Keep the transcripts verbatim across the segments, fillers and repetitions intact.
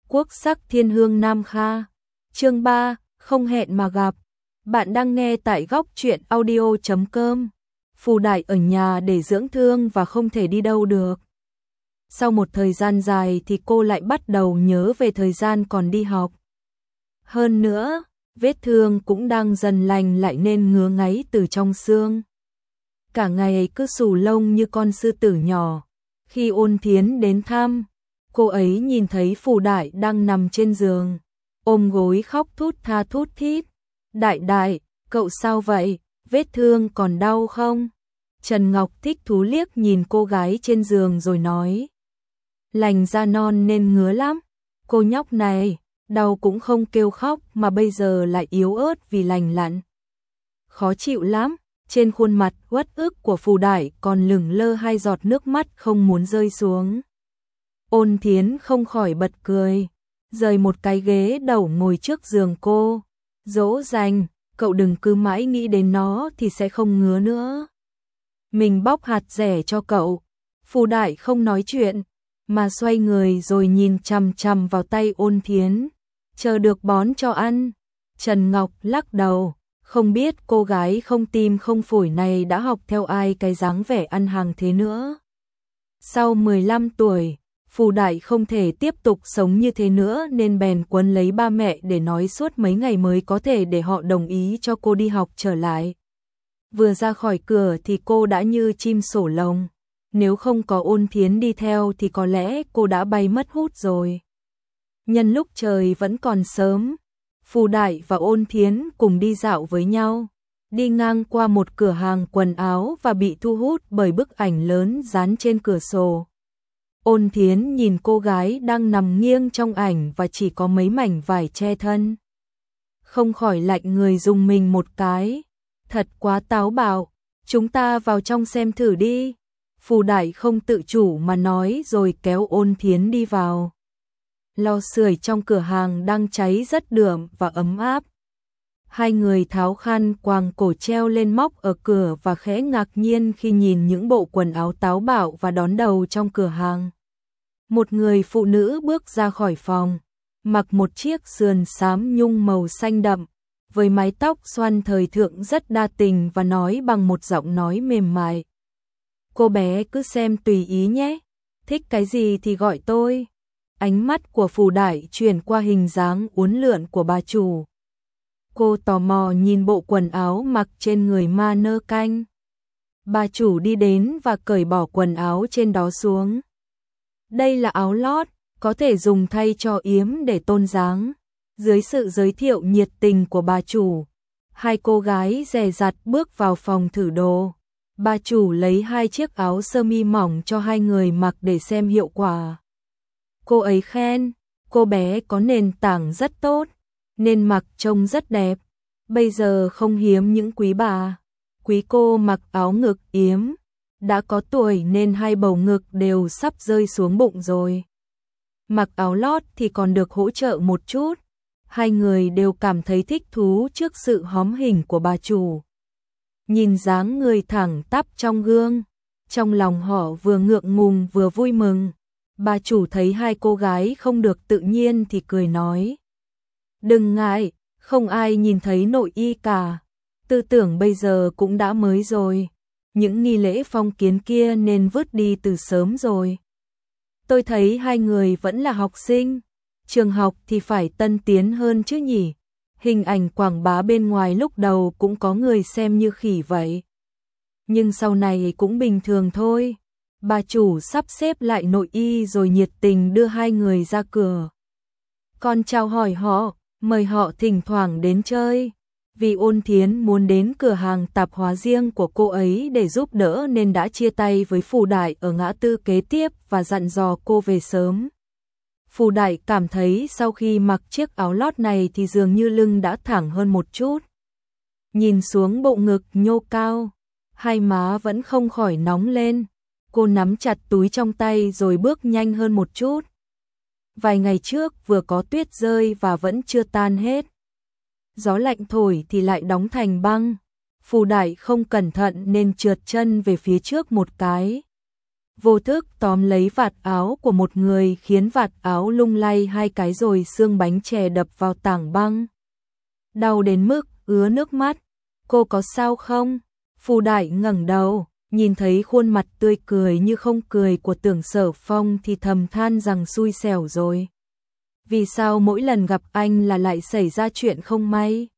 Quốc sắc thiên hương Nam Kha. Chương ba, không hẹn mà gặp. Bạn đang nghe tại góc truyện audio chấm com. Phù Đại ở nhà để dưỡng thương và không thể đi đâu được. Sau một thời gian dài thì cô lại bắt đầu nhớ về thời gian còn đi học. Hơn nữa, vết thương cũng đang dần lành lại nên ngứa ngáy từ trong xương. Cả ngày cứ xù lông như con sư tử nhỏ. Khi Ôn Thiến đến thăm, cô ấy nhìn thấy Phù Đại đang nằm trên giường, ôm gối khóc thút tha thút thít. Đại đại, cậu sao vậy? Vết thương còn đau không? Trần Ngọc thích thú liếc nhìn cô gái trên giường rồi nói. Lành da non nên ngứa lắm. Cô nhóc này, đau cũng không kêu khóc mà bây giờ lại yếu ớt vì lành lặn. Khó chịu lắm. Trên khuôn mặt uất ức của Phù Đại còn lửng lơ hai giọt nước mắt không muốn rơi xuống. Ôn Thiến không khỏi bật cười, rời một cái ghế đầu ngồi trước giường cô. Dỗ dành, cậu đừng cứ mãi nghĩ đến nó thì sẽ không ngứa nữa. Mình bóc hạt dẻ cho cậu. Phù Đại không nói chuyện, mà xoay người rồi nhìn chằm chằm vào tay Ôn Thiến, chờ được bón cho ăn. Trần Ngọc lắc đầu. Không biết cô gái không tim không phổi này đã học theo ai cái dáng vẻ ăn hàng thế nữa. Sau mười lăm tuổi, Phù Đại không thể tiếp tục sống như thế nữa nên bèn quấn lấy ba mẹ để nói suốt mấy ngày mới có thể để họ đồng ý cho cô đi học trở lại. Vừa ra khỏi cửa thì cô đã như chim sổ lồng. Nếu không có Ôn Thiến đi theo thì có lẽ cô đã bay mất hút rồi. Nhân lúc trời vẫn còn sớm, Phù Đại và Ôn Thiến cùng đi dạo với nhau, đi ngang qua một cửa hàng quần áo và bị thu hút bởi bức ảnh lớn dán trên cửa sổ. Ôn Thiến nhìn cô gái đang nằm nghiêng trong ảnh và chỉ có mấy mảnh vải che thân. Không khỏi lạnh người rùng mình một cái. Thật quá táo bạo, chúng ta vào trong xem thử đi. Phù Đại không tự chủ mà nói rồi kéo Ôn Thiến đi vào. Lò sưởi trong cửa hàng đang cháy rất đượm và ấm áp. Hai người tháo khăn quàng cổ treo lên móc ở cửa và khẽ ngạc nhiên khi nhìn những bộ quần áo táo bạo và đón đầu trong cửa hàng. Một người phụ nữ bước ra khỏi phòng, mặc một chiếc sườn xám nhung màu xanh đậm, với mái tóc xoăn thời thượng rất đa tình và nói bằng một giọng nói mềm mại. Cô bé cứ xem tùy ý nhé, thích cái gì thì gọi tôi. Ánh mắt của Phù Đại chuyển qua hình dáng uốn lượn của bà chủ. Cô tò mò nhìn bộ quần áo mặc trên người ma nơ canh. Bà chủ đi đến và cởi bỏ quần áo trên đó xuống. Đây là áo lót, có thể dùng thay cho yếm để tôn dáng. Dưới sự giới thiệu nhiệt tình của bà chủ, hai cô gái dè dặt bước vào phòng thử đồ. Bà chủ lấy hai chiếc áo sơ mi mỏng cho hai người mặc để xem hiệu quả. Cô ấy khen, cô bé có nền tảng rất tốt, nên mặc trông rất đẹp. Bây giờ không hiếm những quý bà, quý cô mặc áo ngực yếm, đã có tuổi nên hai bầu ngực đều sắp rơi xuống bụng rồi. Mặc áo lót thì còn được hỗ trợ một chút. Hai người đều cảm thấy thích thú trước sự hóm hình của bà chủ. Nhìn dáng người thẳng tắp trong gương, trong lòng họ vừa ngượng ngùng vừa vui mừng. Bà chủ thấy hai cô gái không được tự nhiên thì cười nói. Đừng ngại, không ai nhìn thấy nội y cả. Tư tưởng bây giờ cũng đã mới rồi. Những nghi lễ phong kiến kia nên vứt đi từ sớm rồi. Tôi thấy hai người vẫn là học sinh. Trường học thì phải tân tiến hơn chứ nhỉ. Hình ảnh quảng bá bên ngoài lúc đầu cũng có người xem như khỉ vậy. Nhưng sau này cũng bình thường thôi. Bà chủ sắp xếp lại nội y rồi nhiệt tình đưa hai người ra cửa. Còn chào hỏi họ, mời họ thỉnh thoảng đến chơi. Vì Ôn Thiến muốn đến cửa hàng tạp hóa riêng của cô ấy để giúp đỡ nên đã chia tay với Phù Đại ở ngã tư kế tiếp và dặn dò cô về sớm. Phù Đại cảm thấy sau khi mặc chiếc áo lót này thì dường như lưng đã thẳng hơn một chút. Nhìn xuống bộ ngực nhô cao, hai má vẫn không khỏi nóng lên. Cô nắm chặt túi trong tay rồi bước nhanh hơn một chút. Vài ngày trước vừa có tuyết rơi và vẫn chưa tan hết. Gió lạnh thổi thì lại đóng thành băng. Phù Đại không cẩn thận nên trượt chân về phía trước một cái. vô thức tóm lấy vạt áo của một người khiến vạt áo lung lay hai cái rồi xương bánh chè đập vào tảng băng. Đau đến mức ứa nước mắt. Cô có sao không? Phù Đại ngẩng đầu, nhìn thấy khuôn mặt tươi cười như không cười của Tưởng Sở Phong thì thầm than rằng xui xẻo rồi. Vì sao mỗi lần gặp anh là lại xảy ra chuyện không may?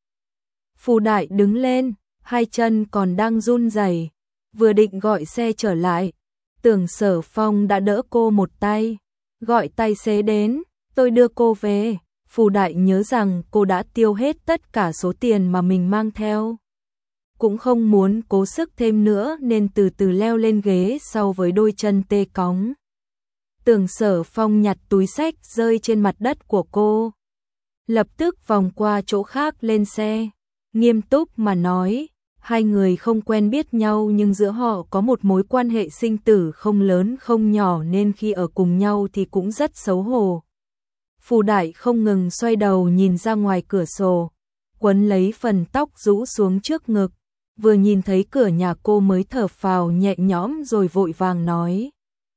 Phù Đại đứng lên, hai chân còn đang run rẩy, vừa định gọi xe trở lại. Tưởng Sở Phong đã đỡ cô một tay, gọi tài xế đến, tôi đưa cô về. Phù Đại nhớ rằng cô đã tiêu hết tất cả số tiền mà mình mang theo. Cũng không muốn cố sức thêm nữa nên từ từ leo lên ghế sau với đôi chân tê cóng. Tưởng Sở Phong nhặt túi xách rơi trên mặt đất của cô. Lập tức vòng qua chỗ khác lên xe. Nghiêm túc mà nói, hai người không quen biết nhau nhưng giữa họ có một mối quan hệ sinh tử không lớn không nhỏ nên khi ở cùng nhau thì cũng rất xấu hổ. Phù Đại không ngừng xoay đầu nhìn ra ngoài cửa sổ, quấn lấy phần tóc rũ xuống trước ngực, vừa nhìn thấy cửa nhà cô mới thở phào nhẹ nhõm rồi vội vàng nói.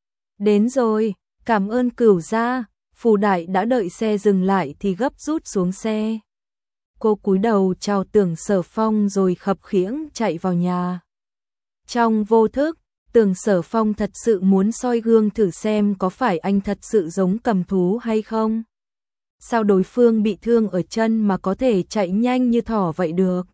Đến rồi, cảm ơn Cửu gia. Phù Đại đã đợi xe dừng lại thì gấp rút xuống xe. Cô cúi đầu chào Tưởng Sở Phong rồi khập khiễng chạy vào nhà. Trong vô thức, Tưởng Sở Phong thật sự muốn soi gương thử xem có phải anh thật sự giống cầm thú hay không. Sao đối phương bị thương ở chân mà có thể chạy nhanh như thỏ vậy được?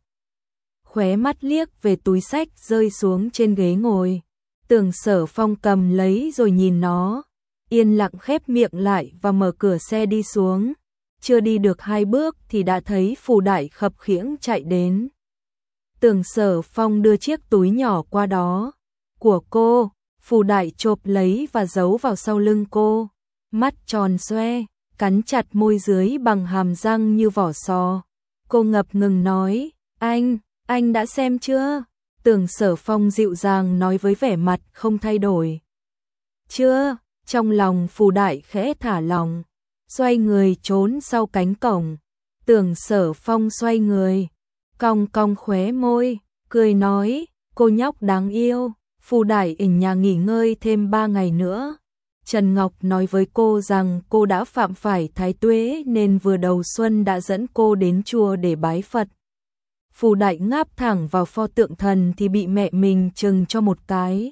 Khóe mắt liếc về túi xách rơi xuống trên ghế ngồi. Tưởng Sở Phong cầm lấy rồi nhìn nó, yên lặng khép miệng lại và mở cửa xe đi xuống. Chưa đi được hai bước thì đã thấy Phù Đại khập khiễng chạy đến. Tưởng Sở Phong đưa chiếc túi nhỏ qua đó. Của cô, Phù Đại chộp lấy và giấu vào sau lưng cô. Mắt tròn xoe, cắn chặt môi dưới bằng hàm răng như vỏ sò. Cô ngập ngừng nói, anh, anh đã xem chưa? Tưởng Sở Phong dịu dàng nói với vẻ mặt không thay đổi. Chưa, trong lòng Phù Đại khẽ thả lòng. Xoay người trốn sau cánh cổng. Tưởng Sở Phong xoay người, cong cong khóe môi, cười nói, cô nhóc đáng yêu. Phù Đại ở nhà nghỉ ngơi thêm ba ngày nữa. Trần Ngọc nói với cô rằng cô đã phạm phải thái tuế nên vừa đầu xuân đã dẫn cô đến chùa để bái Phật. Phù Đại ngáp thẳng vào pho tượng thần thì bị mẹ mình chừng cho một cái.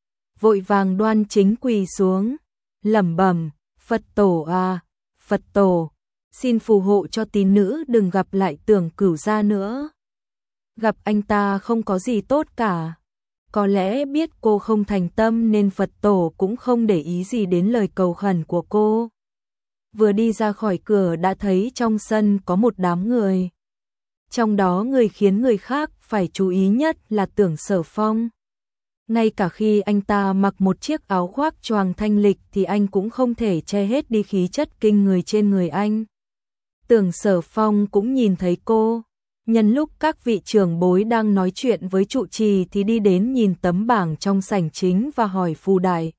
Vội vàng đoan chính quỳ xuống, lẩm bẩm, Phật tổ à, Phật tổ, xin phù hộ cho tín nữ đừng gặp lại Tưởng Cửu gia nữa. Gặp anh ta không có gì tốt cả. Có lẽ biết cô không thành tâm nên Phật tổ cũng không để ý gì đến lời cầu khẩn của cô. Vừa đi ra khỏi cửa đã thấy trong sân có một đám người. Trong đó người khiến người khác phải chú ý nhất là Tưởng Sở Phong. Ngay cả khi anh ta mặc một chiếc áo khoác choàng thanh lịch thì anh cũng không thể che hết đi khí chất kinh người trên người anh. Tưởng Sở Phong cũng nhìn thấy cô. Nhân lúc các vị trưởng bối đang nói chuyện với trụ trì thì đi đến nhìn tấm bảng trong sảnh chính và hỏi Phù Đại.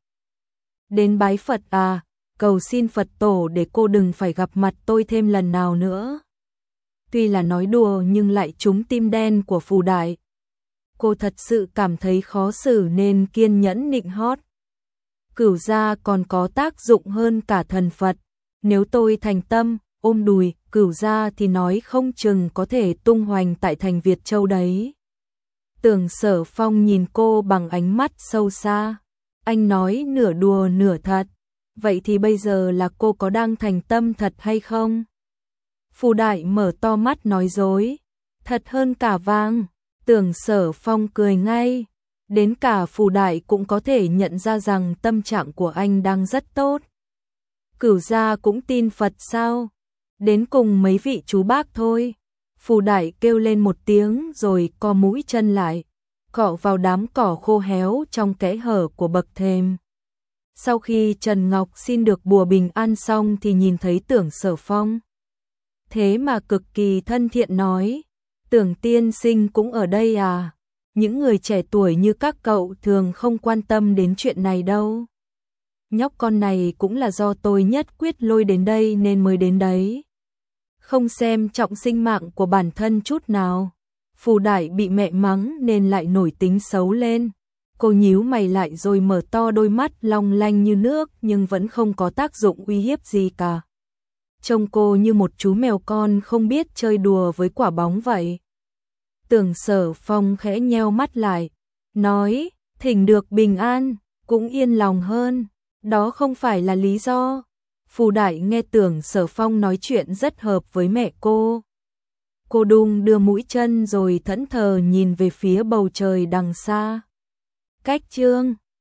Đến bái Phật à, cầu xin Phật tổ để cô đừng phải gặp mặt tôi thêm lần nào nữa. Tuy là nói đùa nhưng lại trúng tim đen của Phù Đại. Cô thật sự cảm thấy khó xử nên kiên nhẫn nịnh hót. Cửu gia còn có tác dụng hơn cả thần Phật. Nếu tôi thành tâm, ôm đùi, Cửu gia thì nói không chừng có thể tung hoành tại thành Việt Châu đấy. Tưởng Sở Phong nhìn cô bằng ánh mắt sâu xa. Anh nói nửa đùa nửa thật. Vậy thì bây giờ là cô có đang thành tâm thật hay không? Phù Đại mở to mắt nói dối. Thật hơn cả vàng. Tưởng Sở Phong cười ngay. Đến cả Phù Đại cũng có thể nhận ra rằng tâm trạng của anh đang rất tốt. Cửu gia cũng tin Phật sao? Đến cùng mấy vị chú bác thôi. Phù Đại kêu lên một tiếng rồi co mũi chân lại, cọ vào đám cỏ khô héo trong kẽ hở của bậc thềm. Sau khi Trần Ngọc xin được bùa bình an xong thì nhìn thấy Tưởng Sở Phong. Thế mà cực kỳ thân thiện nói, Tưởng tiên sinh cũng ở đây à? Những người trẻ tuổi như các cậu thường không quan tâm đến chuyện này đâu. Nhóc con này cũng là do tôi nhất quyết lôi đến đây nên mới đến đấy. Không xem trọng sinh mạng của bản thân chút nào. Phù Đại bị mẹ mắng nên lại nổi tính xấu lên. Cô nhíu mày lại rồi mở to đôi mắt long lanh như nước nhưng vẫn không có tác dụng uy hiếp gì cả. Trông cô như một chú mèo con không biết chơi đùa với quả bóng vậy. Tưởng Sở Phong khẽ nheo mắt lại, nói, thỉnh được bình an, cũng yên lòng hơn, đó không phải là lý do. Phù Đại nghe Tưởng Sở Phong nói chuyện rất hợp với mẹ cô. Cô đung đưa mũi chân rồi thẫn thờ nhìn về phía bầu trời đằng xa. Cách chương